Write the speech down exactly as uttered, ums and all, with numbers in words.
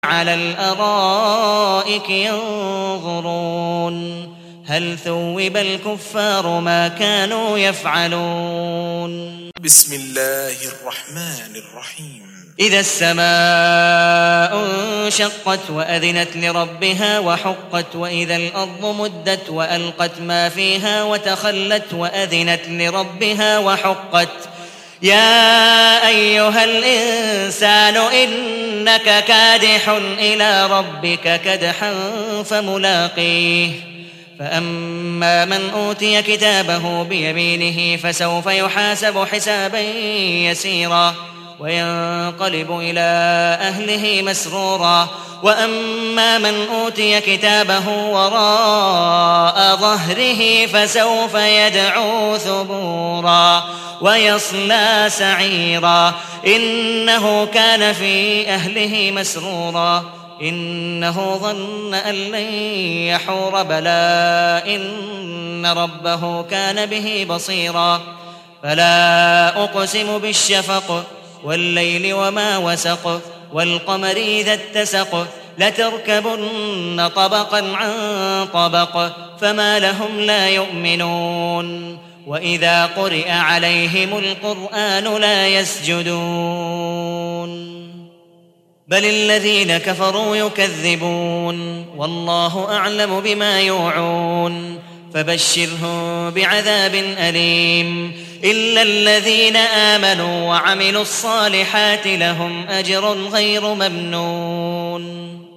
على الأرائك ينظرون هل ثوب الكفار ما كانوا يفعلون. بسم الله الرحمن الرحيم. إذا السماء انشقت وأذنت لربها وحقت وإذا الأرض مدت وألقت ما فيها وتخلت وأذنت لربها وحقت يا أيها الإنسان إنك كادح إلى ربك كدحا فملاقيه فأما من أوتي كتابه بيمينه فسوف يحاسب حسابا يسيرا وينقلب إلى أهله مسرورا وأما من أوتي كتابه وراء ظهره فسوف يدعو ثبورا ويصلى سعيرا إنه كان في أهله مسرورا إنه ظن أن لن يحور بلى إن ربه كان به بصيرا فلا أقسم بالشفق والليل وما وسق والقمر إذا اتسق لتركبن طبقا عن طبق فما لهم لا يؤمنون وإذا قرئ عليهم القرآن لا يسجدون بل الذين كفروا يكذبون والله أعلم بما يوعون فبشرهم بعذاب أليم إلا الذين آمنوا وعملوا الصالحات لهم أجر غير ممنون.